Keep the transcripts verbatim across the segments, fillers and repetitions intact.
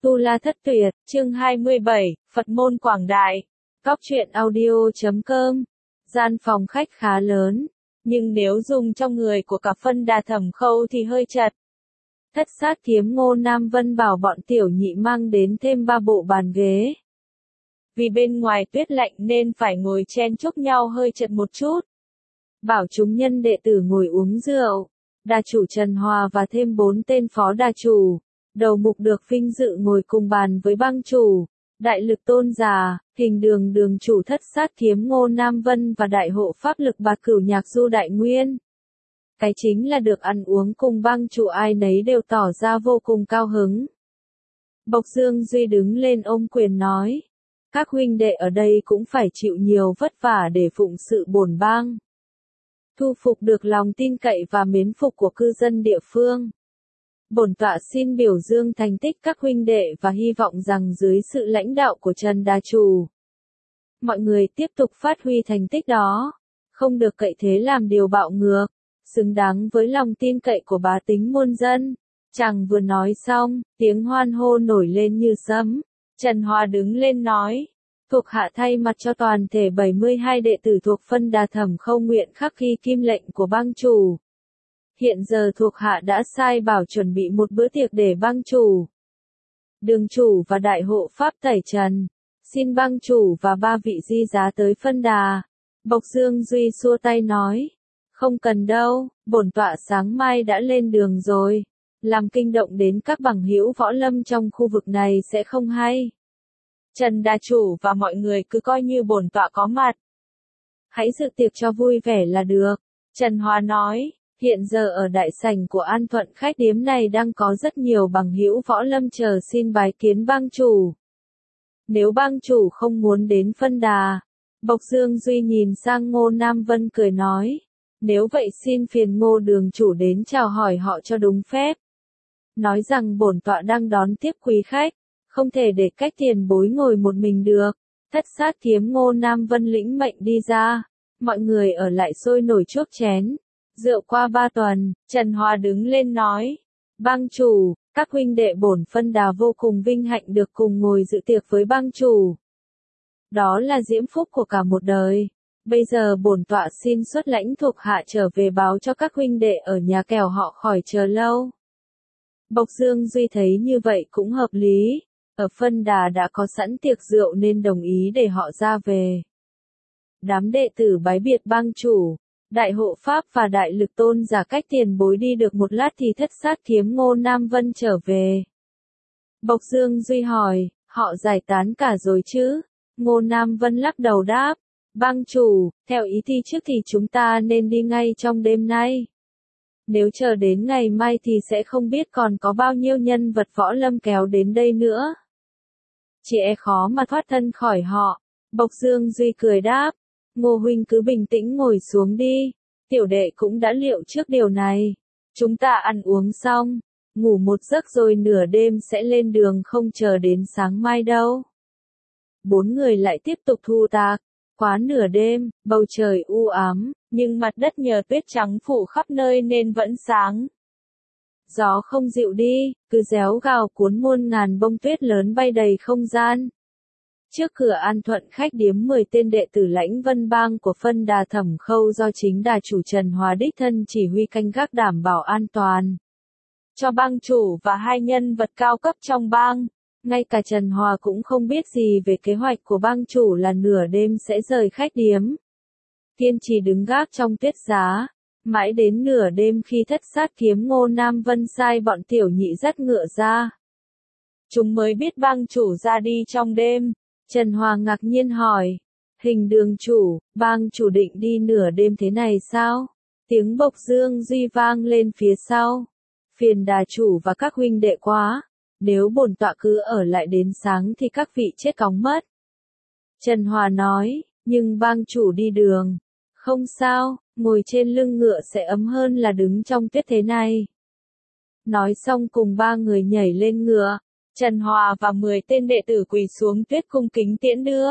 Tu La Thất Tuyệt, chương hai mươi bảy, Phật môn quảng đại. Cóc truyện audio chấm com. Gian phòng khách khá lớn, nhưng nếu dùng trong người của cả Phân Đà Thẩm Khâu thì hơi chật. Thất Sát Kiếm Ngô Nam Vân bảo bọn tiểu nhị mang đến thêm ba bộ bàn ghế. Vì bên ngoài tuyết lạnh nên phải ngồi chen chúc nhau hơi chật một chút. Bảo chúng nhân đệ tử ngồi uống rượu. Đà chủ Trần Hòa và thêm bốn tên phó đà chủ. Đầu mục được vinh dự ngồi cùng bàn với bang chủ, đại lực tôn giả, hình đường đường chủ Thất Sát Kiếm Ngô Nam Vân và đại hộ pháp lực bạc cửu nhạc du đại nguyên. Cái chính là được ăn uống cùng bang chủ, ai nấy đều tỏ ra vô cùng cao hứng. Bộc Dương Duy đứng lên ôm quyền nói, các huynh đệ ở đây cũng phải chịu nhiều vất vả để phụng sự bổn bang. Thu phục được lòng tin cậy và mến phục của cư dân địa phương. Bổn tọa xin biểu dương thành tích các huynh đệ và hy vọng rằng dưới sự lãnh đạo của Trần Đà Chủ, mọi người tiếp tục phát huy thành tích đó, không được cậy thế làm điều bạo ngược, xứng đáng với lòng tin cậy của bá tính muôn dân. Chàng vừa nói xong, tiếng hoan hô nổi lên như sấm. Trần Hòa đứng lên nói, thuộc hạ thay mặt cho toàn thể bảy mươi hai đệ tử thuộc Phân Đà Thẩm Khâu nguyện khắc ghi kim lệnh của bang chủ. Hiện giờ thuộc hạ đã sai bảo chuẩn bị một bữa tiệc để bang chủ, đường chủ và đại hộ pháp tẩy trần. Xin bang chủ và ba vị di giá tới Phân Đà. Bộc Dương Duy xua tay nói, không cần đâu, bổn tọa sáng mai đã lên đường rồi. Làm kinh động đến các bằng hữu võ lâm trong khu vực này sẽ không hay. Trần Đà Chủ và mọi người cứ coi như bổn tọa có mặt. Hãy dự tiệc cho vui vẻ là được. Trần Hòa nói. Hiện giờ ở đại sảnh của An Thuận khách điếm này đang có rất nhiều bằng hữu võ lâm chờ xin bái kiến bang chủ. Nếu bang chủ không muốn đến Phân Đà, Bộc Dương Duy nhìn sang Ngô Nam Vân cười nói, nếu vậy xin phiền Ngô đường chủ đến chào hỏi họ cho đúng phép. Nói rằng bổn tọa đang đón tiếp quý khách, không thể để cách tiền bối ngồi một mình được. Thất Sát Kiếm Ngô Nam Vân lĩnh mệnh đi ra, mọi người ở lại sôi nổi chuốc chén. Rượu qua ba tuần, Trần Hòa đứng lên nói, bang chủ, các huynh đệ bổn Phân Đà vô cùng vinh hạnh được cùng ngồi dự tiệc với bang chủ. Đó là diễm phúc của cả một đời. Bây giờ bổn tọa xin xuất lãnh thuộc hạ trở về báo cho các huynh đệ ở nhà kẻo họ khỏi chờ lâu. Bộc Dương Duy thấy như vậy cũng hợp lý, ở Phân Đà đã có sẵn tiệc rượu nên đồng ý để họ ra về. Đám đệ tử bái biệt bang chủ. Đại hộ pháp và đại lực tôn giả cách tiền bối đi được một lát thì Thất Sát Kiếm Ngô Nam Vân trở về. Bộc Dương Duy hỏi, họ giải tán cả rồi chứ? Ngô Nam Vân lắc đầu đáp, bang chủ, theo ý thi trước thì chúng ta nên đi ngay trong đêm nay. Nếu chờ đến ngày mai thì sẽ không biết còn có bao nhiêu nhân vật võ lâm kéo đến đây nữa. Chỉ e khó mà thoát thân khỏi họ. Bộc Dương Duy cười đáp. Ngô huynh cứ bình tĩnh ngồi xuống đi, tiểu đệ cũng đã liệu trước điều này. Chúng ta ăn uống xong, ngủ một giấc rồi nửa đêm sẽ lên đường không chờ đến sáng mai đâu. Bốn người lại tiếp tục thu tạc, quá nửa đêm, bầu trời u ám, nhưng mặt đất nhờ tuyết trắng phủ khắp nơi nên vẫn sáng. Gió không dịu đi, cứ réo gào cuốn muôn ngàn bông tuyết lớn bay đầy không gian. Trước cửa An Thuận khách điếm mười tên đệ tử lãnh vân bang của Phân Đà Thẩm Khâu do chính đà chủ Trần Hòa đích thân chỉ huy canh gác đảm bảo an toàn cho bang chủ và hai nhân vật cao cấp trong bang. Ngay cả Trần Hòa cũng không biết gì về kế hoạch của bang chủ là nửa đêm sẽ rời khách điếm. Kiên trì đứng gác trong tuyết giá, mãi đến nửa đêm khi Thất Sát Kiếm Ngô Nam Vân sai bọn tiểu nhị dắt ngựa ra, chúng mới biết bang chủ ra đi trong đêm. Trần Hòa ngạc nhiên hỏi, hình đường chủ, bang chủ định đi nửa đêm thế này sao? Tiếng Bộc Dương Duy vang lên phía sau. Phiền đà chủ và các huynh đệ quá, nếu bổn tọa cứ ở lại đến sáng thì các vị chết cóng mất. Trần Hòa nói, nhưng bang chủ đi đường. Không sao, ngồi trên lưng ngựa sẽ ấm hơn là đứng trong tuyết thế này. Nói xong cùng ba người nhảy lên ngựa. Trần Hòa và mười tên đệ tử quỳ xuống tuyết cung kính tiễn đưa.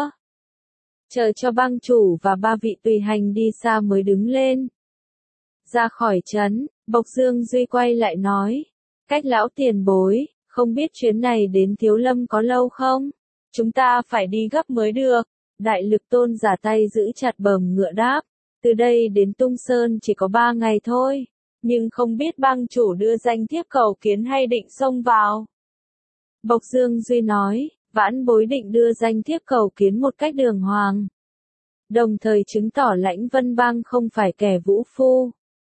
Chờ cho bang chủ và ba vị tùy hành đi xa mới đứng lên. Ra khỏi trấn, Bộc Dương Duy quay lại nói, cách lão tiền bối, Không biết chuyến này đến Thiếu Lâm có lâu không? Chúng ta phải đi gấp mới được. Đại Lực Tôn giả tay giữ chặt bờm ngựa đáp. Từ đây đến Tung Sơn chỉ có ba ngày thôi. Nhưng không biết bang chủ đưa danh thiếp cầu kiến hay định xông vào. Bộc Dương Duy nói, vãn bối định đưa danh thiếp cầu kiến một cách đường hoàng. Đồng thời chứng tỏ Lãnh Vân Bang không phải kẻ vũ phu.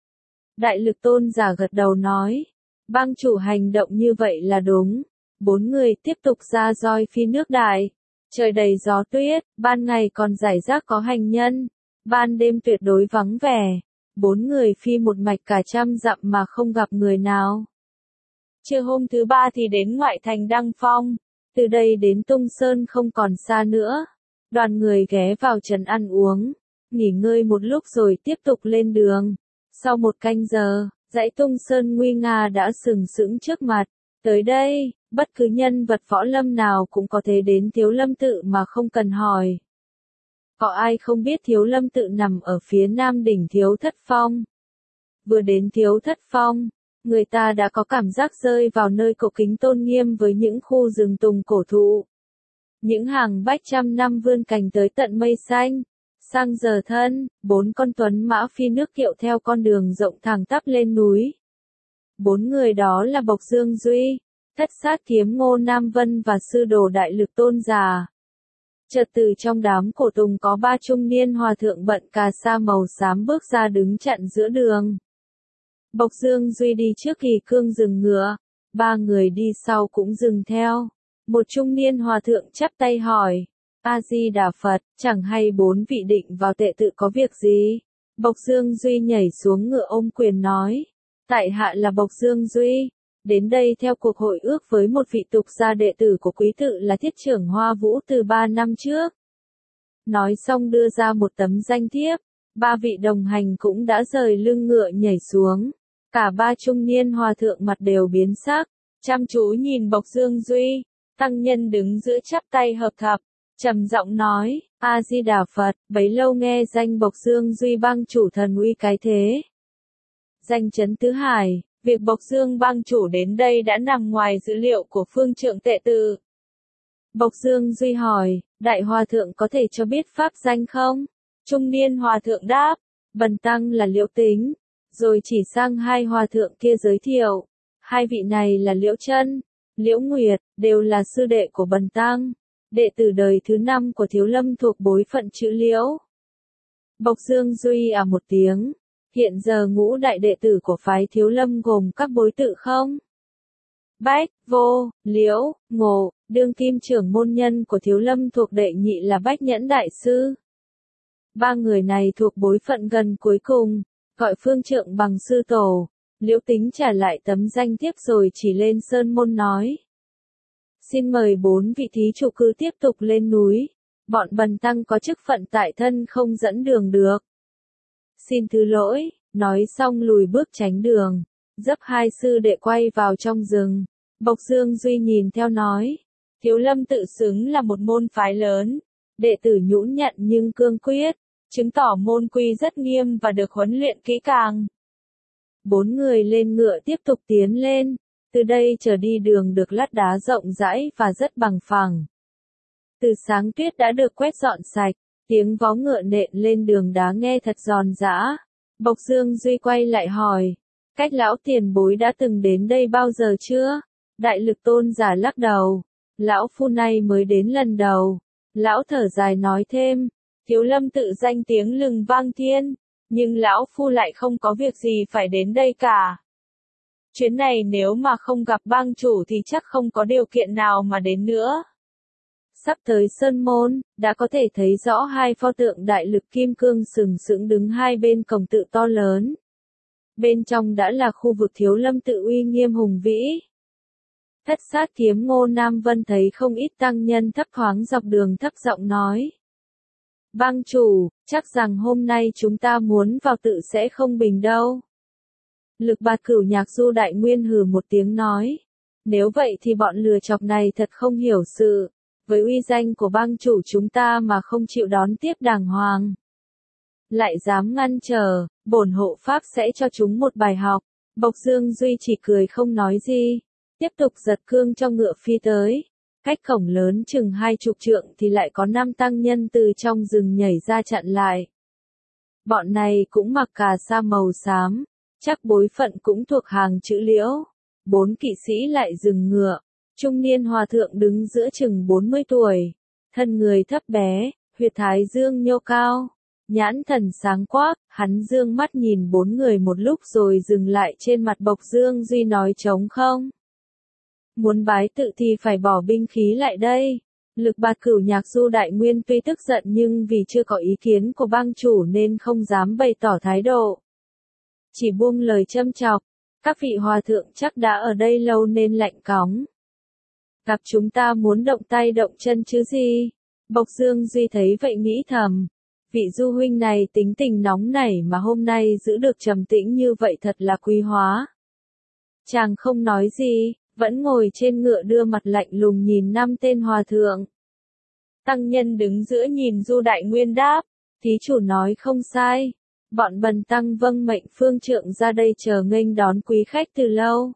Đại Lực Tôn giả gật đầu nói, bang chủ hành động như vậy là đúng. Bốn người tiếp tục ra roi phi nước đại. Trời đầy gió tuyết, ban ngày còn rải rác có hành nhân, ban đêm tuyệt đối vắng vẻ. Bốn người phi một mạch cả trăm dặm mà không gặp người nào. Trưa hôm thứ ba thì đến ngoại thành Đăng Phong, từ đây đến Tung Sơn không còn xa nữa. Đoàn người ghé vào trấn ăn uống, nghỉ ngơi một lúc rồi tiếp tục lên đường. Sau một canh giờ, dãy Tung Sơn nguy nga đã sừng sững trước mặt. Tới đây, bất cứ nhân vật võ lâm nào cũng có thể đến Thiếu Lâm Tự mà không cần hỏi. Có ai không biết Thiếu Lâm Tự nằm ở phía nam đỉnh Thiếu Thất Phong. Vừa đến Thiếu Thất Phong, người ta đã có cảm giác rơi vào nơi cổ kính tôn nghiêm với những khu rừng tùng cổ thụ. Những hàng bách trăm năm vươn cành tới tận mây xanh. Sang giờ thân, bốn con tuấn mã phi nước kiệu theo con đường rộng thẳng tắp lên núi. Bốn người đó là Bộc Dương Duy, Thất Sát Kiếm Ngô Nam Vân và sư đồ Đại Lực Tôn giả. Chợt từ trong đám cổ tùng có ba trung niên hòa thượng bận cà sa màu xám bước ra đứng chặn giữa đường. Bộc Dương Duy đi trước kỳ cương dừng ngựa, ba người đi sau cũng dừng theo. Một trung niên hòa thượng chắp tay hỏi, A-di-đà Phật, chẳng hay bốn vị định vào tệ tự có việc gì? Bộc Dương Duy nhảy xuống ngựa ôm quyền nói, tại hạ là Bộc Dương Duy, đến đây theo cuộc hội ước với một vị tục gia đệ tử của quý tự là thiết trưởng Hoa Vũ từ ba năm trước. Nói xong đưa ra một tấm danh thiếp, ba vị đồng hành cũng đã rời lưng ngựa nhảy xuống. Cả ba trung niên hòa thượng mặt đều biến sắc, chăm chú nhìn Bộc Dương Duy, tăng nhân đứng giữa chắp tay hợp thập, trầm giọng nói, A-di-đà Phật, bấy lâu nghe danh Bộc Dương Duy bang chủ thần uy cái thế. Danh chấn tứ hải, việc Bộc Dương bang chủ đến đây đã nằm ngoài dữ liệu của phương trượng tệ tự. Bộc Dương Duy hỏi, đại hòa thượng có thể cho biết pháp danh không? Trung niên hòa thượng đáp, bần tăng là Liễu Tính. Rồi chỉ sang hai hòa thượng kia giới thiệu, hai vị này là Liễu Chân, Liễu Nguyệt, đều là sư đệ của bần tăng, đệ tử đời thứ năm của Thiếu Lâm thuộc bối phận chữ Liễu. Bộc Dương Duy à một tiếng, hiện giờ ngũ đại đệ tử của phái Thiếu Lâm gồm các bối tự không? Bách, Vô, Liễu, Ngộ, đương kim trưởng môn nhân của Thiếu Lâm thuộc đệ nhị là Bách Nhẫn Đại Sư. Ba người này thuộc bối phận gần cuối cùng, gọi phương trượng bằng sư tổ. Liễu Tính trả lại tấm danh thiếp rồi chỉ lên sơn môn nói. Xin mời bốn vị thí chủ cứ tiếp tục lên núi, bọn bần tăng có chức phận tại thân không dẫn đường được. Xin thứ lỗi, nói xong lùi bước tránh đường, dấp hai sư đệ quay vào trong rừng. Bộc Dương Duy nhìn theo nói, Thiếu Lâm tự xứng là một môn phái lớn, đệ tử nhũn nhặn nhưng cương quyết, chứng tỏ môn quy rất nghiêm và được huấn luyện kỹ càng. Bốn người lên ngựa tiếp tục tiến lên, từ đây trở đi đường được lát đá rộng rãi và rất bằng phẳng. Từ sáng tuyết đã được quét dọn sạch, tiếng vó ngựa nện lên đường đá nghe thật giòn giã. Bộc Dương Duy quay lại hỏi, cách lão tiền bối đã từng đến đây bao giờ chưa? Đại Lực Tôn giả lắc đầu, lão phu này mới đến lần đầu. Lão thở dài nói thêm, Thiếu Lâm tự danh tiếng lừng vang thiên, nhưng lão phu lại không có việc gì phải đến đây cả. Chuyến này nếu mà không gặp bang chủ thì chắc không có điều kiện nào mà đến nữa. Sắp tới Sơn Môn, đã có thể thấy rõ hai pho tượng đại lực kim cương sừng sững đứng hai bên cổng tự to lớn. Bên trong đã là khu vực Thiếu Lâm tự uy nghiêm hùng vĩ. Thất Sát Kiếm Ngô Nam Vân thấy không ít tăng nhân thấp thoáng dọc đường thấp giọng nói. Bang chủ, chắc rằng hôm nay chúng ta muốn vào tự sẽ không bình đâu. Lực Bạt Cửu Nhạc Du Đại Nguyên hừ một tiếng nói. Nếu vậy thì bọn lừa chọc này thật không hiểu sự. Với uy danh của bang chủ chúng ta mà không chịu đón tiếp đàng hoàng. Lại dám ngăn trở, bổn hộ pháp sẽ cho chúng một bài học. Bộc Dương Duy chỉ cười không nói gì. tiếp tục giật cương cho ngựa phi tới. Cách cổng lớn chừng hai chục trượng thì lại có năm tăng nhân từ trong rừng nhảy ra chặn lại. Bọn này cũng mặc cà sa màu xám, chắc bối phận cũng thuộc hàng chữ Liễu. Bốn kỵ sĩ lại dừng ngựa, trung niên hòa thượng đứng giữa chừng bốn mươi tuổi, thân người thấp bé, huyệt thái dương nhô cao, nhãn thần sáng quắc, hắn dương mắt nhìn bốn người một lúc rồi dừng lại trên mặt Bộc Dương Duy nói trống không. Muốn bái tự thì phải bỏ binh khí lại đây. Lực Bạt Cửu Nhạc Du Đại Nguyên tuy tức giận nhưng vì chưa có ý kiến của bang chủ nên không dám bày tỏ thái độ. Chỉ buông lời châm chọc, các vị hòa thượng chắc đã ở đây lâu nên lạnh cóng. Gặp chúng ta muốn động tay động chân chứ gì? Bộc Dương Duy thấy vậy nghĩ thầm, vị du huynh này tính tình nóng nảy mà hôm nay giữ được trầm tĩnh như vậy thật là quý hóa. Chàng không nói gì, vẫn ngồi trên ngựa đưa mặt lạnh lùng nhìn năm tên hòa thượng. Tăng nhân đứng giữa nhìn Du Đại Nguyên đáp, thí chủ nói không sai, bọn bần tăng vâng mệnh phương trượng ra đây chờ nghênh đón quý khách từ lâu.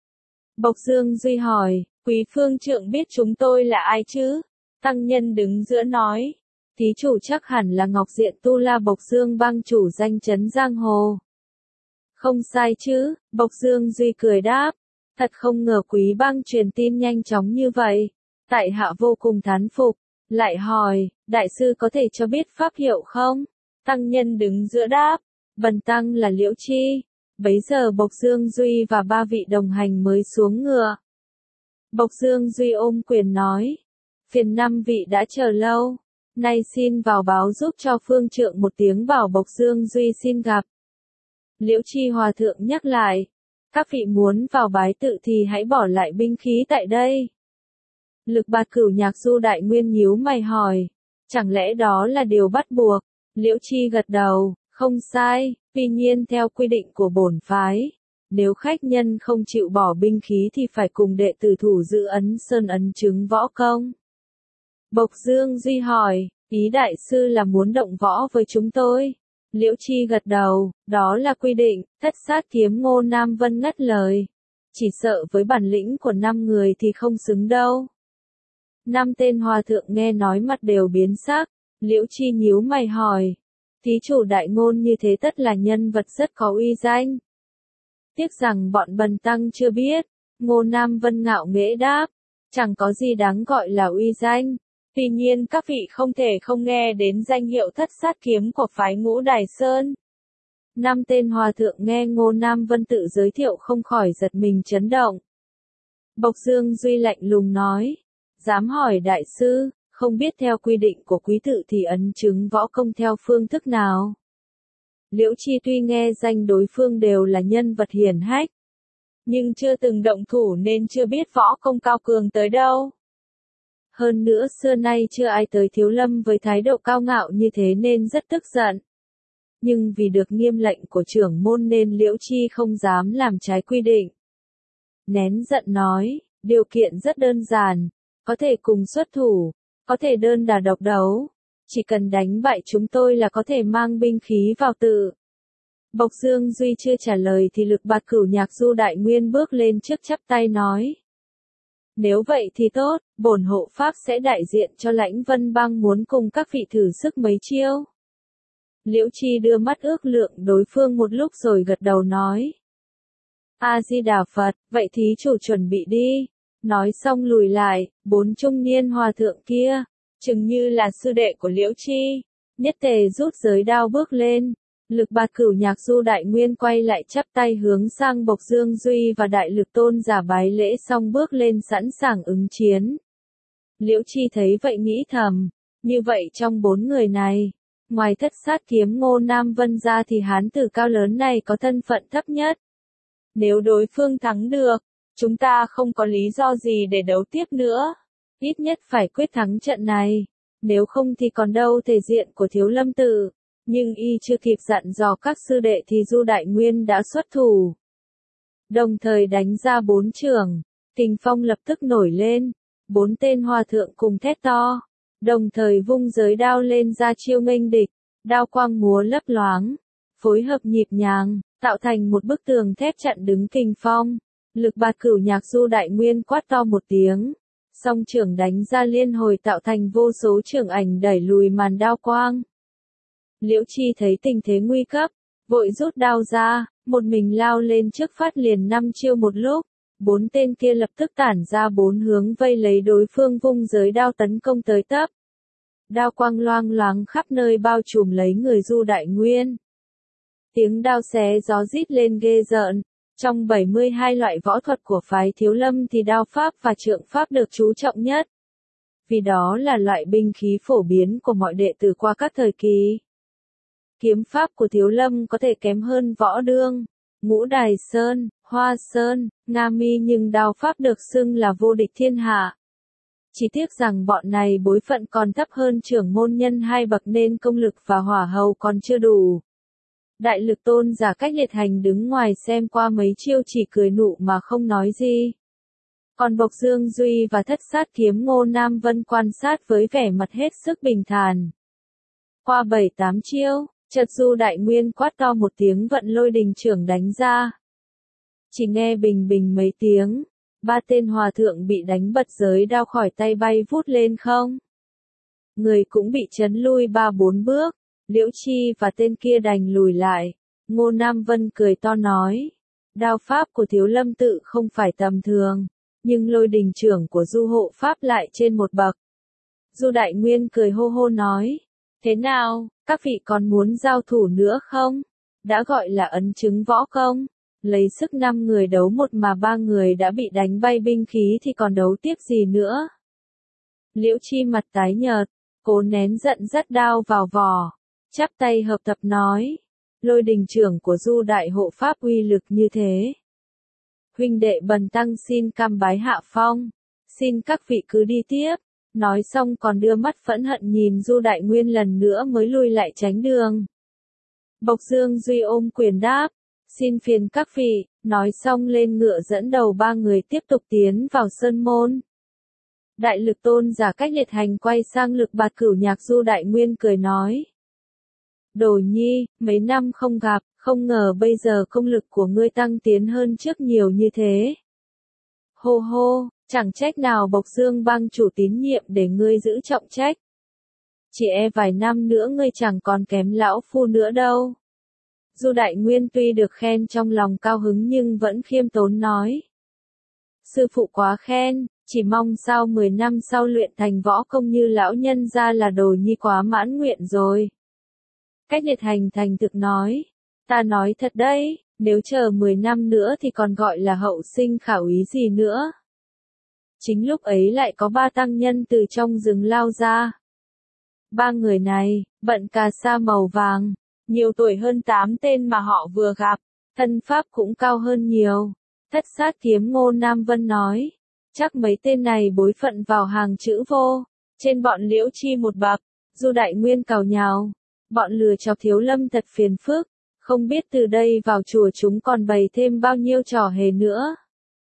Bộc Dương Duy hỏi, quý phương trượng biết chúng tôi là ai chứ? Tăng nhân đứng giữa nói, thí chủ chắc hẳn là Ngọc Diện Tu La Bộc Dương bang chủ danh chấn giang hồ. Không sai chứ, Bộc Dương Duy cười đáp, thật không ngờ quý bang truyền tin nhanh chóng như vậy. Tại hạ vô cùng thán phục, lại hỏi, đại sư có thể cho biết pháp hiệu không? Tăng nhân đứng giữa đáp, bần tăng là Liễu Chi. Bấy giờ Bộc Dương Duy và ba vị đồng hành mới xuống ngựa. Bộc Dương Duy ôm quyền nói, phiền năm vị đã chờ lâu, nay xin vào báo giúp cho phương trượng một tiếng bảo Bộc Dương Duy xin gặp. Liễu Chi hòa thượng nhắc lại, các vị muốn vào bái tự thì hãy bỏ lại binh khí tại đây. Lực Bạt Cửu Nhạc Du Đại Nguyên nhíu mày hỏi, chẳng lẽ đó là điều bắt buộc? Liễu Chi gật đầu, không sai, tuy nhiên theo quy định của bổn phái, nếu khách nhân không chịu bỏ binh khí thì phải cùng đệ tử thủ giữ ấn sơn ấn chứng võ công. Bộc Dương Duy hỏi, ý đại sư là muốn động võ với chúng tôi? Liễu Chi gật đầu, đó là quy định. Thất Sát Kiếm Ngô Nam Vân ngắt lời, chỉ sợ với bản lĩnh của năm người thì không xứng đâu. Năm tên hòa thượng nghe nói mặt đều biến sắc, Liễu Chi nhíu mày hỏi, thí chủ đại ngôn như thế tất là nhân vật rất có uy danh. Tiếc rằng bọn bần tăng chưa biết. Ngô Nam Vân ngạo nghễ đáp, chẳng có gì đáng gọi là uy danh. Tuy nhiên các vị không thể không nghe đến danh hiệu Thất Sát Kiếm của phái Ngũ Đài Sơn. Năm tên hòa thượng nghe Ngô Nam Vân tự giới thiệu không khỏi giật mình chấn động. Bộc Dương Duy lạnh lùng nói, dám hỏi đại sư, không biết theo quy định của quý tự thì ấn chứng võ công theo phương thức nào? Liễu Chi tuy nghe danh đối phương đều là nhân vật hiển hách, nhưng chưa từng động thủ nên chưa biết võ công cao cường tới đâu. Hơn nữa xưa nay chưa ai tới Thiếu Lâm với thái độ cao ngạo như thế nên rất tức giận. Nhưng vì được nghiêm lệnh của trưởng môn nên Liễu Chi không dám làm trái quy định. Nén giận nói, điều kiện rất đơn giản, có thể cùng xuất thủ, có thể đơn đả độc đấu, chỉ cần đánh bại chúng tôi là có thể mang binh khí vào tự. Bộc Dương Duy chưa trả lời thì Lực Bạt Cửu Nhạc Du Đại Nguyên bước lên trước chắp tay nói. Nếu vậy thì tốt, bổn hộ pháp sẽ đại diện cho Lãnh Vân Bang muốn cùng các vị thử sức mấy chiêu. Liễu Chi đưa mắt ước lượng đối phương một lúc rồi gật đầu nói. A-di-đà Phật, vậy thí chủ chuẩn bị đi. Nói xong lùi lại, bốn trung niên hòa thượng kia, chừng như là sư đệ của Liễu Chi, nhất tề rút giới đao bước lên. Lực Bạt Cửu Nhạc Du Đại Nguyên quay lại chắp tay hướng sang Bộc Dương Duy và Đại Lực Tôn giả bái lễ xong bước lên sẵn sàng ứng chiến. Liễu Chi thấy vậy nghĩ thầm, như vậy trong bốn người này, ngoài Thất Sát Kiếm Ngô Nam Vân ra thì hán tử cao lớn này có thân phận thấp nhất. Nếu đối phương thắng được, chúng ta không có lý do gì để đấu tiếp nữa, ít nhất phải quyết thắng trận này, nếu không thì còn đâu thể diện của Thiếu Lâm tự. Nhưng y chưa kịp dặn dò các sư đệ thì Du Đại Nguyên đã xuất thủ. Đồng thời đánh ra bốn chưởng, kình phong lập tức nổi lên, bốn tên hòa thượng cùng thét to, đồng thời vung giới đao lên ra chiêu nghênh địch, đao quang múa lấp loáng, phối hợp nhịp nhàng, tạo thành một bức tường thép chặn đứng kình phong. Lực bạt cửu nhạc Du Đại Nguyên quát to một tiếng. Song trưởng đánh ra liên hồi tạo thành vô số trưởng ảnh đẩy lùi màn đao quang. Liễu Chi thấy tình thế nguy cấp, vội rút đao ra, một mình lao lên trước phát liền năm chiêu một lúc. Bốn tên kia lập tức tản ra bốn hướng vây lấy đối phương vung giới đao tấn công tới tấp. Đao quang loang loáng khắp nơi bao trùm lấy người Du Đại Nguyên. Tiếng đao xé gió rít lên ghê rợn. Trong bảy mươi hai loại võ thuật của phái Thiếu Lâm thì đao pháp và trượng pháp được chú trọng nhất. Vì đó là loại binh khí phổ biến của mọi đệ tử qua các thời kỳ. Kiếm pháp của Thiếu Lâm có thể kém hơn Võ Đương, Ngũ Đài Sơn, Hoa Sơn, Nga Mi, nhưng đao pháp được xưng là vô địch thiên hạ. Chỉ tiếc rằng bọn này bối phận còn thấp hơn trưởng môn nhân hai bậc nên công lực và hỏa hầu còn chưa đủ. Đại Lực Tôn Giả Cách Liệt Hành đứng ngoài xem qua mấy chiêu chỉ cười nụ mà không nói gì. Còn Bộc Dương Duy và Thất Sát Kiếm Ngô Nam Vân quan sát với vẻ mặt hết sức bình thản. Qua bảy tám chiêu, chợt Du Đại Nguyên quát to một tiếng vận Lôi Đình trưởng đánh ra. Chỉ nghe bình bình mấy tiếng, ba tên hòa thượng bị đánh bật giới đao khỏi tay bay vút lên không. Người cũng bị chấn lui ba bốn bước. Liễu Chi và tên kia đành lùi lại. Ngô Nam Vân cười to nói. Đao pháp của Thiếu Lâm tự không phải tầm thường, nhưng Lôi Đình trưởng của Du hộ pháp lại trên một bậc. Du Đại Nguyên cười hô hô nói. Thế nào, các vị còn muốn giao thủ nữa không? Đã gọi là ấn chứng võ công. Lấy sức năm người đấu một mà ba người đã bị đánh bay binh khí thì còn đấu tiếp gì nữa? Liễu Chi mặt tái nhợt, cố nén giận dắt đao vào vỏ. Chắp tay hợp tập nói, Lôi Đình trưởng của Du đại hộ pháp uy lực như thế. Huynh đệ Bần tăng xin cam bái hạ phong, xin các vị cứ đi tiếp. Nói xong còn đưa mắt phẫn hận nhìn Du Đại Nguyên lần nữa mới lui lại tránh đường. Bộc Dương Duy ôm quyền đáp, xin phiền các vị, nói xong lên ngựa dẫn đầu ba người tiếp tục tiến vào sơn môn. Đại Lực Tôn Giả Cách Liệt Hành quay sang Lực bạt cửu nhạc Du Đại Nguyên cười nói. Đồ nhi, mấy năm không gặp, không ngờ bây giờ công lực của ngươi tăng tiến hơn trước nhiều như thế. Hô hô, chẳng trách nào Bộc Dương bang chủ tín nhiệm để ngươi giữ trọng trách. Chỉ e vài năm nữa ngươi chẳng còn kém lão phu nữa đâu. Du Đại Nguyên tuy được khen trong lòng cao hứng nhưng vẫn khiêm tốn nói. Sư phụ quá khen, chỉ mong sao mười năm sau luyện thành võ công như lão nhân ra là đồ nhi quá mãn nguyện rồi. Cách Liệt Hành thành thực nói, ta nói thật đấy, nếu chờ mười năm nữa thì còn gọi là hậu sinh khảo ý gì nữa. Chính lúc ấy lại có ba tăng nhân từ trong rừng lao ra. Ba người này, bận cà sa màu vàng, nhiều tuổi hơn tám tên mà họ vừa gặp, thân pháp cũng cao hơn nhiều. Thất Sát Kiếm Ngô Nam Vân nói, chắc mấy tên này bối phận vào hàng chữ vô, trên bọn Liễu Chi một bậc. Du Đại Nguyên cào nhào, bọn lừa chọc Thiếu Lâm thật phiền phức, không biết từ đây vào chùa chúng còn bày thêm bao nhiêu trò hề nữa.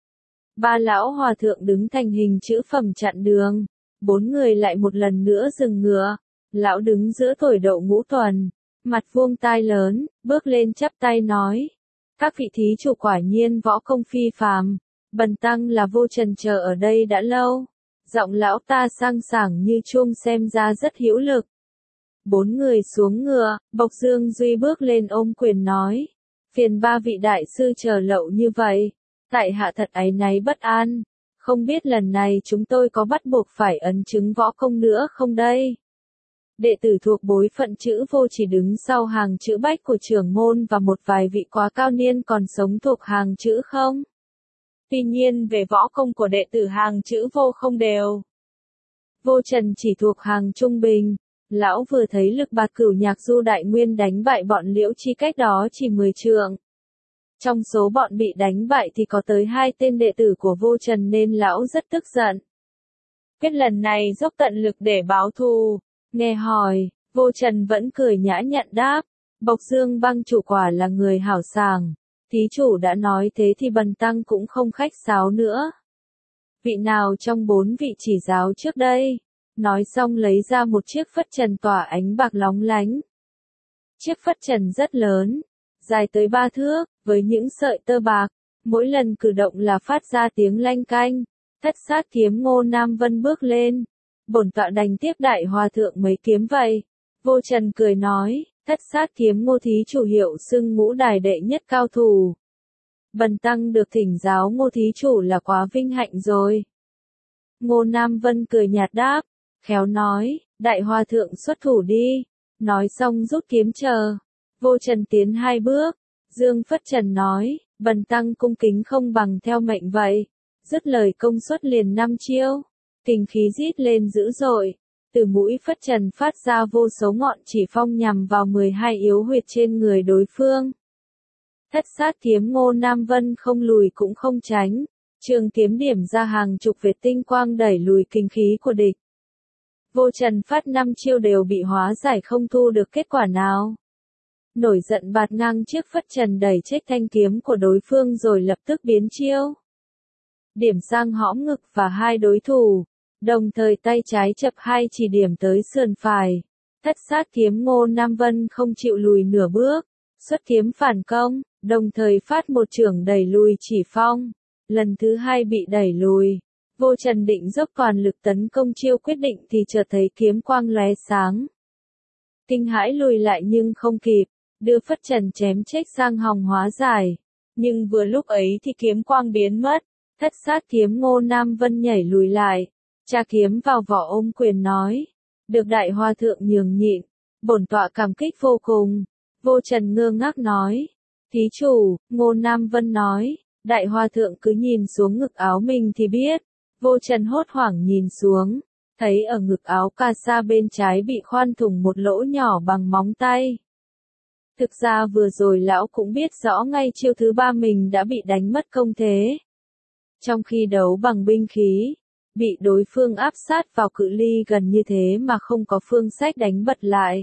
Ba lão hòa thượng đứng thành hình chữ phẩm chặn đường, bốn người lại một lần nữa dừng ngựa. Lão đứng giữa tuổi đậu ngũ tuần, mặt vuông tai lớn, bước lên chắp tay nói, các vị thí chủ quả nhiên võ công phi phàm, bần tăng là Vô Trần chờ ở đây đã lâu. Giọng lão ta sang sảng như chuông xem ra rất hữu lực. Bốn người xuống ngựa, Bộc Dương Duy bước lên ôm quyền nói, phiền ba vị đại sư chờ lậu như vậy, tại hạ thật áy náy bất an, không biết lần này chúng tôi có bắt buộc phải ấn chứng võ công nữa không đây? Đệ tử thuộc bối phận chữ Vô chỉ đứng sau hàng chữ Bách của trưởng môn và một vài vị quá cao niên còn sống thuộc hàng chữ Không. Tuy nhiên về võ công của đệ tử hàng chữ Vô không đều. Vô Trần chỉ thuộc hàng trung bình. Lão vừa thấy Lực bạt cửu nhạc Du Đại Nguyên đánh bại bọn Liễu Chi cách đó chỉ mười trượng. Trong số bọn bị đánh bại thì có tới hai tên đệ tử của Vô Trần nên lão rất tức giận. Quyết lần này dốc tận lực để báo thù. Nghe hỏi, Vô Trần vẫn cười nhã nhặn đáp, Bộc Dương bang chủ quả là người hảo sảng, thí chủ đã nói thế thì bần tăng cũng không khách sáo nữa. Vị nào trong bốn vị chỉ giáo trước đây? Nói xong lấy ra một chiếc phất trần tỏa ánh bạc lóng lánh. Chiếc phất trần rất lớn, dài tới ba thước, với những sợi tơ bạc, mỗi lần cử động là phát ra tiếng lanh canh. Thất sát kiếm Ngô Nam Vân bước lên. Bổn tọa đành tiếp đại hòa thượng mấy kiếm vậy. Vô Trần cười nói, thất sát kiếm Ngô thí chủ hiệu xưng ngũ đài đệ nhất cao thủ. Bần tăng được thỉnh giáo Ngô thí chủ là quá vinh hạnh rồi. Ngô Nam Vân cười nhạt đáp, khéo nói, đại hòa thượng xuất thủ đi. Nói xong rút kiếm chờ. Vô Trần tiến hai bước. Dương Phất Trần nói, bần tăng cung kính không bằng theo mệnh vậy. Dứt lời công suất liền năm chiêu. Kình khí rít lên dữ dội. Từ mũi Phất Trần phát ra vô số ngọn chỉ phong nhằm vào mười hai yếu huyệt trên người đối phương. Thất sát kiếm Ngô Nam Vân không lùi cũng không tránh. Trường kiếm điểm ra hàng chục vệt tinh quang đẩy lùi kình khí của địch. Vô Trần phát năm chiêu đều bị hóa giải không thu được kết quả nào. Nổi giận bạt ngang chiếc Phất Trần đẩy chết thanh kiếm của đối phương rồi lập tức biến chiêu. Điểm sang hõm ngực và hai đối thủ, đồng thời tay trái chập hai chỉ điểm tới sườn phải. Thất sát kiếm Ngô Nam Vân không chịu lùi nửa bước, xuất kiếm phản công, đồng thời phát một chưởng đẩy lùi chỉ phong. Lần thứ hai bị đẩy lùi. Vô Trần định dốc toàn lực tấn công chiêu quyết định thì chợt thấy kiếm quang lóe sáng. Kinh hãi lùi lại nhưng không kịp, đưa Phất Trần chém chết sang hòng hóa giải. Nhưng vừa lúc ấy thì kiếm quang biến mất, thất sát kiếm Ngô Nam Vân nhảy lùi lại, tra kiếm vào vỏ ôm quyền nói, được đại hòa thượng nhường nhịn, bổn tọa cảm kích vô cùng. Vô Trần ngơ ngác nói, thí chủ, Ngô Nam Vân nói, đại hòa thượng cứ nhìn xuống ngực áo mình thì biết. Vô Trần hốt hoảng nhìn xuống, thấy ở ngực áo cà sa bên trái bị khoan thủng một lỗ nhỏ bằng móng tay. Thực ra vừa rồi lão cũng biết rõ ngay chiêu thứ ba mình đã bị đánh mất công thế. Trong khi đấu bằng binh khí, bị đối phương áp sát vào cự ly gần như thế mà không có phương sách đánh bật lại.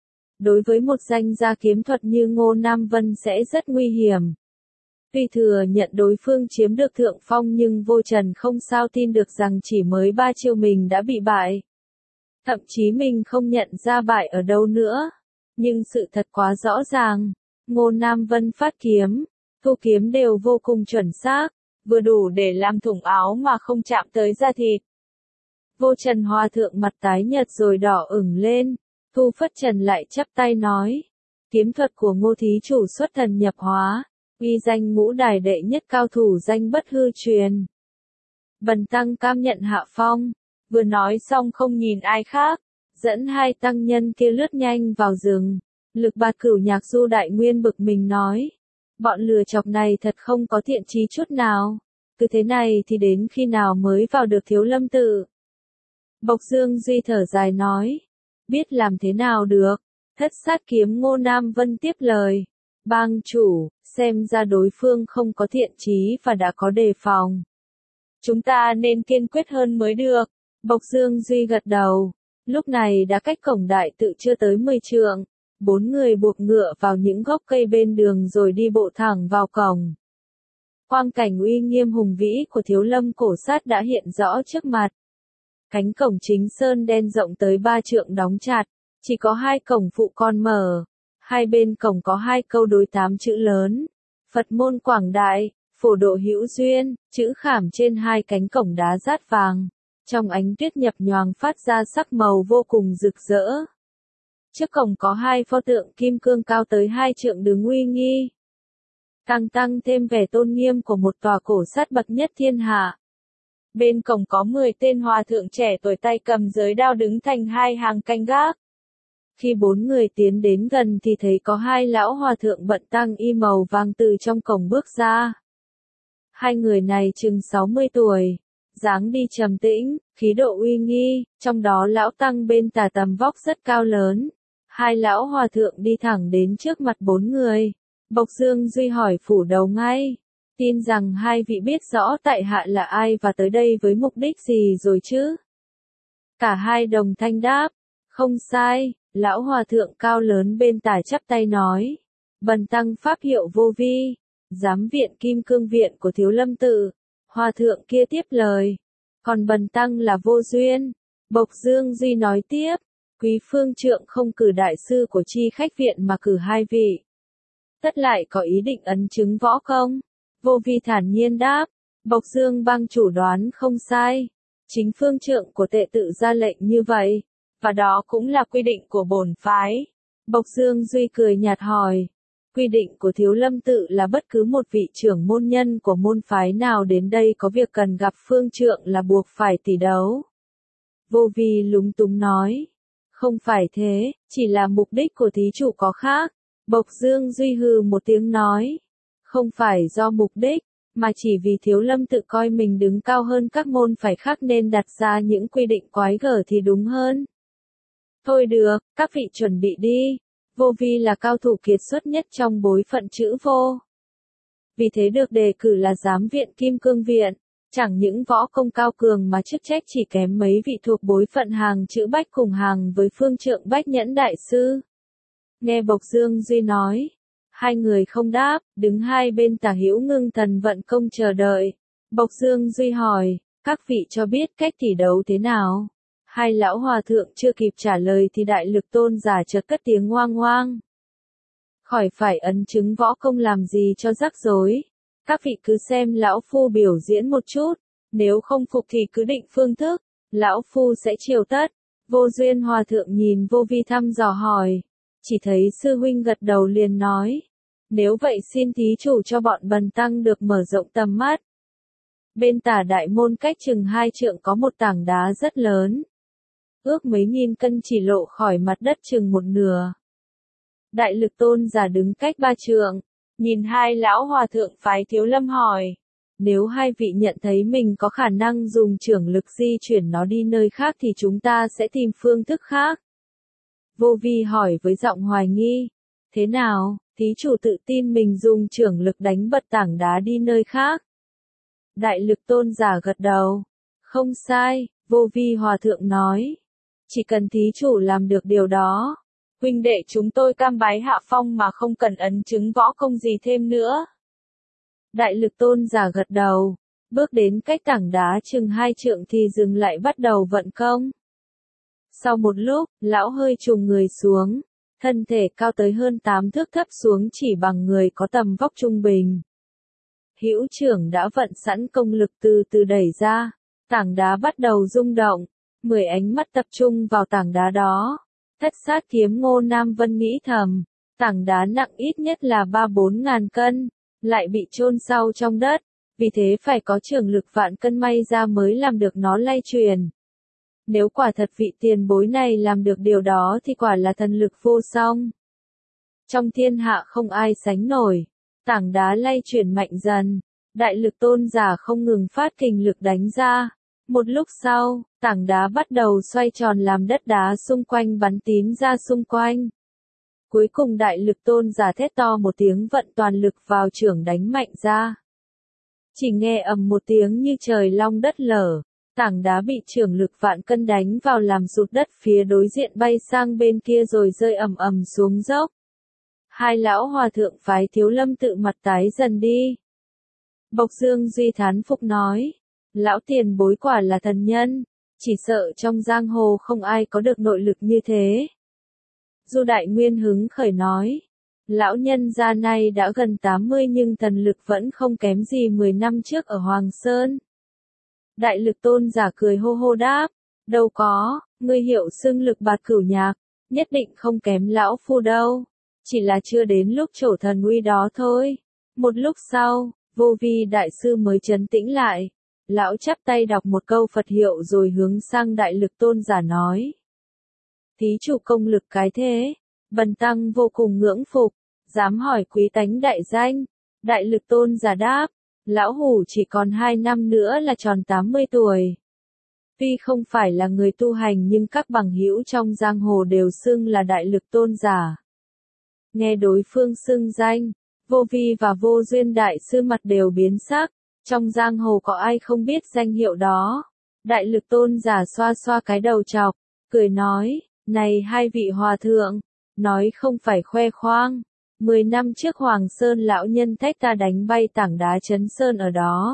Đối với một danh gia kiếm thuật như Ngô Nam Vân sẽ rất nguy hiểm. Tuy thừa nhận đối phương chiếm được thượng phong nhưng Vô Trần không sao tin được rằng chỉ mới ba chiêu mình đã bị bại. Thậm chí mình không nhận ra bại ở đâu nữa. Nhưng sự thật quá rõ ràng. Ngô Nam Vân phát kiếm, thu kiếm đều vô cùng chuẩn xác, vừa đủ để làm thủng áo mà không chạm tới da thịt. Vô Trần hòa thượng mặt tái nhợt rồi đỏ ửng lên, Thu Phất Trần lại chắp tay nói. Kiếm thuật của Ngô thí chủ xuất thần nhập hóa. Uy danh ngũ đài đệ nhất cao thủ danh bất hư truyền. Bần tăng cam nhận hạ phong. Vừa nói xong không nhìn ai khác, dẫn hai tăng nhân kia lướt nhanh vào rừng. Lực Bạt Cửu Nhạc Du Đại Nguyên bực mình nói, bọn lừa chọc này thật không có thiện chí chút nào. Cứ thế này thì đến khi nào mới vào được Thiếu Lâm tự? Bộc Dương Duy thở dài nói, biết làm thế nào được. Thất sát kiếm Ngô Nam Vân tiếp lời. Bang chủ, xem ra đối phương không có thiện chí và đã có đề phòng. Chúng ta nên kiên quyết hơn mới được. Bộc Dương Duy gật đầu. Lúc này đã cách cổng đại tự chưa tới mười trượng. Bốn người buộc ngựa vào những gốc cây bên đường rồi đi bộ thẳng vào cổng. Quang cảnh uy nghiêm hùng vĩ của Thiếu Lâm cổ sát đã hiện rõ trước mặt. Cánh cổng chính sơn đen rộng tới ba trượng đóng chặt, chỉ có hai cổng phụ con mở. Hai bên cổng có hai câu đối tám chữ lớn. Phật môn quảng đại, phổ độ hữu duyên, chữ khảm trên hai cánh cổng đá rát vàng. Trong ánh tuyết nhập nhoàng phát ra sắc màu vô cùng rực rỡ. Trước cổng có hai pho tượng kim cương cao tới hai trượng đứng uy nghi. Càng tăng thêm vẻ tôn nghiêm của một tòa cổ sát bậc nhất thiên hạ. Bên cổng có mười tên hòa thượng trẻ tuổi tay cầm giới đao đứng thành hai hàng canh gác. Khi bốn người tiến đến gần thì thấy có hai lão hòa thượng bận tăng y màu vàng từ trong cổng bước ra. Hai người này chừng sáu mươi tuổi, dáng đi trầm tĩnh, khí độ uy nghi, trong đó lão tăng bên tà tầm vóc rất cao lớn. Hai lão hòa thượng đi thẳng đến trước mặt bốn người. Bộc Dương Duy hỏi phủ đầu ngay, tin rằng hai vị biết rõ tại hạ là ai và tới đây với mục đích gì rồi chứ? Cả hai đồng thanh đáp, không sai. Lão hòa thượng cao lớn bên tả chắp tay nói, bần tăng pháp hiệu Vô Vi, giám viện Kim Cương Viện của Thiếu Lâm tự. Hòa thượng kia tiếp lời, còn bần tăng là Vô Duyên. Bộc Dương Duy nói tiếp, quý phương trượng không cử đại sư của Chi Khách Viện mà cử hai vị. Tất lại có ý định ấn chứng võ công. Vô Vi thản nhiên đáp, Bộc Dương Bang chủ đoán không sai. Chính phương trượng của tệ tự ra lệnh như vậy, và đó cũng là quy định của bổn phái. Bộc Dương Duy cười nhạt hỏi, quy định của Thiếu Lâm tự là bất cứ một vị trưởng môn nhân của môn phái nào đến đây có việc cần gặp phương trượng là buộc phải tỷ đấu. Vô Vi lúng túng nói, không phải thế, chỉ là mục đích của thí chủ có khác. Bộc Dương Duy hừ một tiếng nói, không phải do mục đích, mà chỉ vì Thiếu Lâm tự coi mình đứng cao hơn các môn phái khác nên đặt ra những quy định quái gở thì đúng hơn. Thôi được, các vị chuẩn bị đi. Vô Vi là cao thủ kiệt xuất nhất trong bối phận chữ Vô. Vì thế được đề cử là giám viện Kim Cương Viện, chẳng những võ công cao cường mà chức trách chỉ kém mấy vị thuộc bối phận hàng chữ Bách cùng hàng với phương trượng Bách Nhẫn Đại Sư. Nghe Bộc Dương Duy nói, hai người không đáp, đứng hai bên tả hữu ngưng thần vận công chờ đợi. Bộc Dương Duy hỏi, các vị cho biết cách tỷ đấu thế nào? Hai lão hòa thượng chưa kịp trả lời thì đại lực tôn giả chợt cất tiếng ngoang ngoang. Khỏi phải ấn chứng võ công làm gì cho rắc rối. Các vị cứ xem lão phu biểu diễn một chút, nếu không phục thì cứ định phương thức, lão phu sẽ chiều tất. Vô Duyên hòa thượng nhìn Vô Vi thăm dò hỏi, chỉ thấy sư huynh gật đầu liền nói, nếu vậy xin thí chủ cho bọn bần tăng được mở rộng tầm mắt. Bên tả đại môn cách chừng hai trượng có một tảng đá rất lớn, ước mấy nghìn cân chỉ lộ khỏi mặt đất chừng một nửa. Đại lực tôn giả đứng cách ba trượng, nhìn hai lão hòa thượng phái Thiếu Lâm hỏi, nếu hai vị nhận thấy mình có khả năng dùng trưởng lực di chuyển nó đi nơi khác thì chúng ta sẽ tìm phương thức khác. Vô Vi hỏi với giọng hoài nghi, thế nào, thí chủ tự tin mình dùng trưởng lực đánh bật tảng đá đi nơi khác? Đại lực tôn giả gật đầu, không sai, Vô Vi hòa thượng nói, chỉ cần thí chủ làm được điều đó, huynh đệ chúng tôi cam bái hạ phong mà không cần ấn chứng võ công gì thêm nữa. Đại lực tôn giả gật đầu, bước đến cách tảng đá chừng hai trượng thì dừng lại bắt đầu vận công. Sau một lúc, lão hơi trùng người xuống, thân thể cao tới hơn tám thước thấp xuống chỉ bằng người có tầm vóc trung bình. Hữu trưởng đã vận sẵn công lực từ từ đẩy ra, tảng đá bắt đầu rung động, mười ánh mắt tập trung vào tảng đá đó. Thất sát kiếm Ngô Nam Vân nghĩ thầm, tảng đá nặng ít nhất là ba bốn ngàn cân, lại bị chôn sâu trong đất, vì thế phải có trường lực vạn cân may ra mới làm được nó lay truyền. Nếu quả thật vị tiền bối này làm được điều đó thì quả là thần lực vô song. Trong thiên hạ không ai sánh nổi, tảng đá lay chuyển mạnh dần, đại lực tôn giả không ngừng phát kình lực đánh ra. Một lúc sau, tảng đá bắt đầu xoay tròn làm đất đá xung quanh bắn tín ra xung quanh. Cuối cùng đại lực tôn giả thét to một tiếng vận toàn lực vào chưởng đánh mạnh ra. Chỉ nghe ầm một tiếng như trời long đất lở, tảng đá bị chưởng lực vạn cân đánh vào làm sụt đất phía đối diện bay sang bên kia rồi rơi ầm ầm xuống dốc. Hai lão hòa thượng phái Thiếu Lâm tự mặt tái dần đi. Bộc Dương Duy thán phục nói, lão tiền bối quả là thần nhân, chỉ sợ trong giang hồ không ai có được nội lực như thế. Du Đại Nguyên hứng khởi nói, lão nhân gia này đã gần tám mươi nhưng thần lực vẫn không kém gì mười năm trước ở Hoàng Sơn. Đại lực tôn giả cười hô hô đáp, đâu có, ngươi hiệu xưng lực bạt cửu nhạc, nhất định không kém lão phu đâu, chỉ là chưa đến lúc trổ thần uy đó thôi. Một lúc sau, Vô Vi đại sư mới trấn tĩnh lại, lão chắp tay đọc một câu Phật hiệu rồi hướng sang đại lực tôn giả nói. Thí chủ công lực cái thế, bần tăng vô cùng ngưỡng phục, dám hỏi quý tánh đại danh. Đại lực tôn giả đáp, lão hủ chỉ còn hai năm nữa là tròn tám mươi tuổi. Tuy không phải là người tu hành nhưng các bằng hữu trong giang hồ đều xưng là đại lực tôn giả. Nghe đối phương xưng danh, Vô Vi và Vô Duyên đại sư mặt đều biến sắc, trong giang hồ có ai không biết danh hiệu đó. Đại lực tôn giả xoa xoa cái đầu trọc, cười nói, này hai vị hòa thượng, nói không phải khoe khoang. Mười năm trước Hoàng Sơn lão nhân thách ta đánh bay tảng đá chấn sơn ở đó.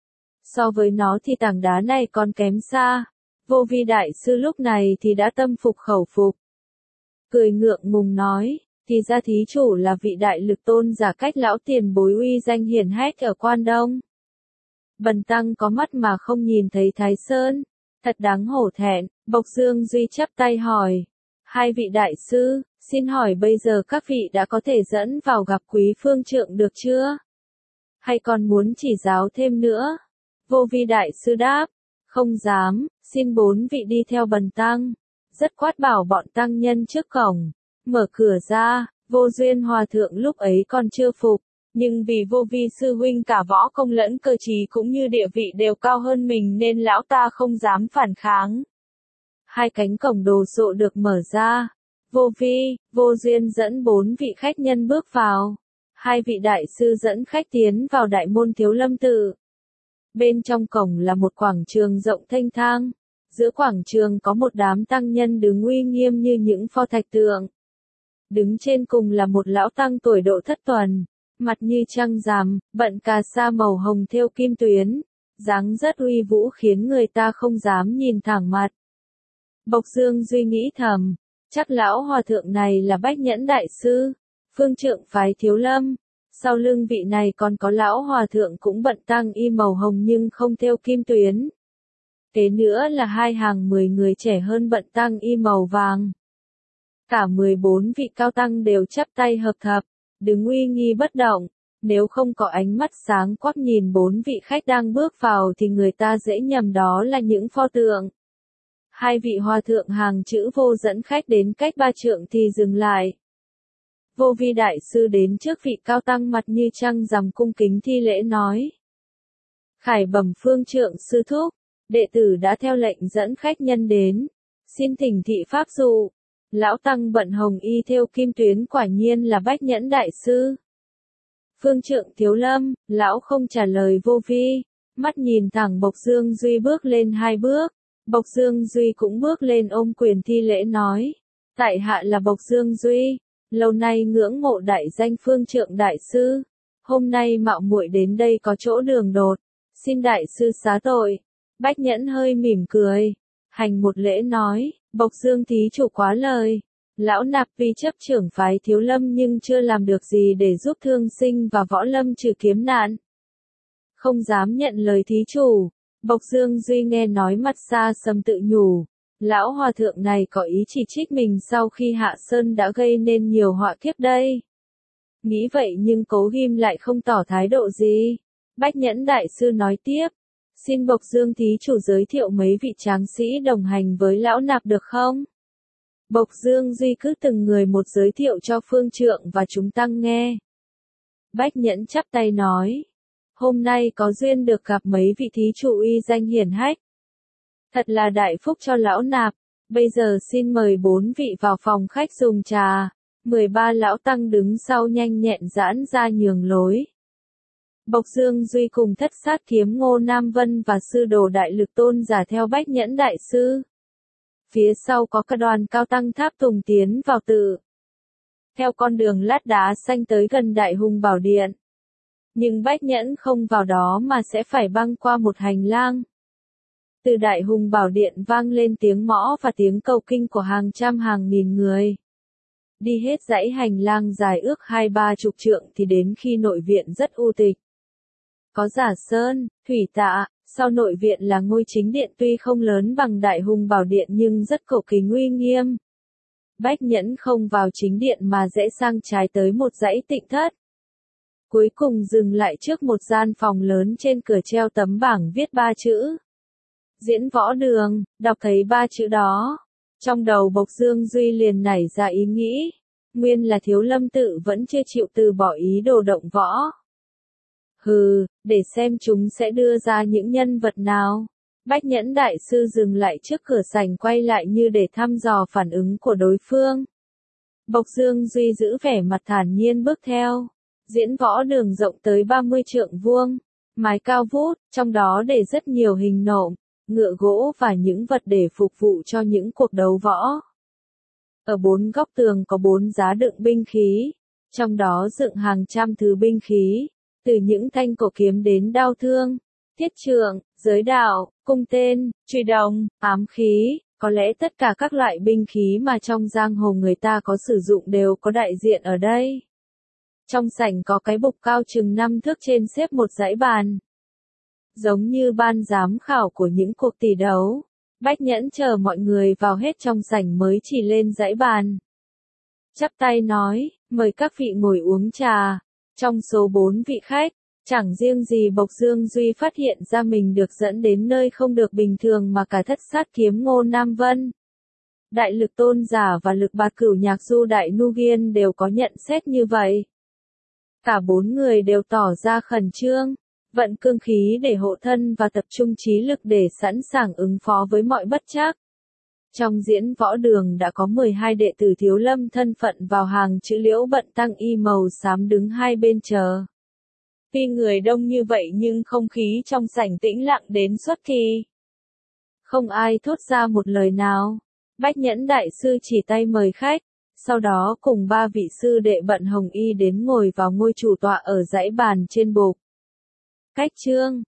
So với nó thì tảng đá này còn kém xa. Vô Vi đại sư lúc này thì đã tâm phục khẩu phục. Cười ngượng ngùng nói, Thì ra thí chủ là vị đại lực tôn giả cách lão tiền bối uy danh hiển hách ở Quan Đông. Bần tăng có mắt mà không nhìn thấy Thái Sơn, thật đáng hổ thẹn. Bộc Dương Duy chắp tay hỏi, hai vị đại sư, xin hỏi bây giờ các vị đã có thể dẫn vào gặp quý phương trượng được chưa? Hay còn muốn chỉ giáo thêm nữa? Vô Vi đại sư đáp, không dám, xin bốn vị đi theo bần tăng. Rất quát bảo bọn tăng nhân trước cổng, mở cửa ra. Vô Duyên Hòa thượng lúc ấy còn chưa phục, nhưng vì Vô Vi sư huynh cả võ công lẫn cơ trí cũng như địa vị đều cao hơn mình nên lão ta không dám phản kháng. Hai cánh cổng đồ sộ được mở ra. Vô Vi, Vô Duyên dẫn bốn vị khách nhân bước vào. Hai vị đại sư dẫn khách tiến vào đại môn Thiếu Lâm tự. Bên trong cổng là một quảng trường rộng thênh thang. Giữa quảng trường có một đám tăng nhân đứng uy nghiêm như những pho thạch tượng. Đứng trên cùng là một lão tăng tuổi độ thất tuần, mặt như trăng rằm, bận cà sa màu hồng thêu kim tuyến, dáng rất uy vũ khiến người ta không dám nhìn thẳng mặt. Bộc Dương Duy nghĩ thầm, chắc lão hòa thượng này là Bách Nhẫn đại sư, phương trượng phái Thiếu Lâm. Sau lưng vị này còn có lão hòa thượng cũng bận tang y màu hồng nhưng không thêu kim tuyến. Kế nữa là hai hàng mười người trẻ hơn bận tang y màu vàng. Cả mười bốn vị cao tăng đều chắp tay hợp thập, đứng uy nghi bất động. Nếu không có ánh mắt sáng quắc nhìn bốn vị khách đang bước vào thì người ta dễ nhầm đó là những pho tượng. Hai vị hòa thượng hàng chữ Vô dẫn khách đến cách ba trượng thì dừng lại. Vô Vi đại sư đến trước vị cao tăng mặt như trăng rằm cung kính thi lễ nói. Khải bẩm phương trượng sư thúc, đệ tử đã theo lệnh dẫn khách nhân đến, xin thỉnh thị pháp dụ. Lão tăng bận hồng y thêu kim tuyến quả nhiên là Bách Nhẫn đại sư. Phương trượng Thiếu Lâm, lão không trả lời Vô Vi, mắt nhìn thẳng Bộc Dương Duy bước lên hai bước. Bộc Dương Duy cũng bước lên ôm quyền thi lễ nói, tại hạ là Bộc Dương Duy, lâu nay ngưỡng mộ đại danh phương trượng đại sư, hôm nay mạo muội đến đây có chỗ đường đột, xin đại sư xá tội. Bách Nhẫn hơi mỉm cười, hành một lễ nói, Bộc Dương thí chủ quá lời, lão nạp vì chấp trưởng phái Thiếu Lâm nhưng chưa làm được gì để giúp thương sinh và võ lâm trừ kiếm nạn, không dám nhận lời thí chủ. Bộc Dương Duy nghe nói mặt xa sầm tự nhủ, lão hòa thượng này có ý chỉ trích mình sau khi Hạ Sơn đã gây nên nhiều họa kiếp đây. Nghĩ vậy nhưng Cố Ghim lại không tỏ thái độ gì. Bách Nhẫn đại sư nói tiếp, xin Bộc Dương thí chủ giới thiệu mấy vị tráng sĩ đồng hành với lão nạp được không? Bộc Dương Duy cứ từng người một giới thiệu cho phương trượng và chúng tăng nghe. Bách Nhẫn chắp tay nói, hôm nay có duyên được gặp mấy vị thí chủ uy danh hiển hách. Thật là đại phúc cho lão nạp, bây giờ xin mời bốn vị vào phòng khách dùng trà. mười ba lão tăng đứng sau nhanh nhẹn giãn ra nhường lối. Bộc Dương Duy cùng thất sát kiếm Ngô Nam Vân và sư đồ đại lực tôn giả theo Bách Nhẫn đại sư. Phía sau có cả đoàn cao tăng tháp tùng tiến vào tự. Theo con đường lát đá xanh tới gần Đại Hùng Bảo Điện. Nhưng Bách Nhẫn không vào đó mà sẽ phải băng qua một hành lang. Từ Đại Hùng Bảo Điện vang lên tiếng mõ và tiếng cầu kinh của hàng trăm hàng nghìn người. Đi hết dãy hành lang dài ước hai ba chục trượng thì đến khi nội viện rất u tịch. Có Giả Sơn, Thủy Tạ, sau nội viện là ngôi chính điện tuy không lớn bằng Đại Hùng Bảo Điện nhưng rất cổ kính uy nghiêm. Bách Nhẫn không vào chính điện mà rẽ sang trái tới một dãy tịnh thất. Cuối cùng dừng lại trước một gian phòng lớn trên cửa treo tấm bảng viết ba chữ. Diễn Võ Đường, đọc thấy ba chữ đó. Trong đầu Bộc Dương Duy liền nảy ra ý nghĩ. Nguyên là Thiếu Lâm tự vẫn chưa chịu từ bỏ ý đồ động võ. Hừ, để xem chúng sẽ đưa ra những nhân vật nào. Bách Nhẫn đại sư dừng lại trước cửa sảnh quay lại như để thăm dò phản ứng của đối phương. Bộc Dương Duy giữ vẻ mặt thản nhiên bước theo. Diễn Võ Đường rộng tới ba mươi trượng vuông, mái cao vút, trong đó để rất nhiều hình nộm, ngựa gỗ và những vật để phục vụ cho những cuộc đấu võ. Ở bốn góc tường có bốn giá đựng binh khí, trong đó dựng hàng trăm thứ binh khí, từ những thanh cổ kiếm đến đao thương, thiết trượng, giới đạo, cung tên, chùy đồng, ám khí, Có lẽ tất cả các loại binh khí mà trong giang hồ người ta có sử dụng đều có đại diện ở đây. Trong sảnh có cái bục cao chừng năm thước trên xếp một dãy bàn. Giống như ban giám khảo của những cuộc tỷ đấu, Bách Nhẫn chờ mọi người vào hết trong sảnh mới chỉ lên dãy bàn. Chắp tay nói, mời các vị ngồi uống trà. Trong số bốn vị khách, chẳng riêng gì Bộc Dương Duy phát hiện ra mình được dẫn đến nơi không được bình thường mà cả thất sát kiếm Ngô Nam Vân, Đại Lực Tôn Giả và Lực Bạt Cửu Nhạc Du Đại Nu Giên đều có nhận xét như vậy. Cả bốn người đều tỏ ra khẩn trương, vận cương khí để hộ thân và tập trung trí lực để sẵn sàng ứng phó với mọi bất trắc. Trong diễn võ đường đã có mười hai đệ tử Thiếu Lâm thân phận vào hàng chữ Liễu Bận Tăng y màu xám đứng hai bên chờ. Tuy người đông như vậy nhưng không khí trong sảnh tĩnh lặng đến xuất kỳ. Không ai thốt ra một lời nào. Bách Nhẫn đại sư chỉ tay mời khách, sau đó cùng ba vị sư đệ Bận Hồng Y đến ngồi vào ngôi chủ tọa ở dãy bàn trên bục. Cách chương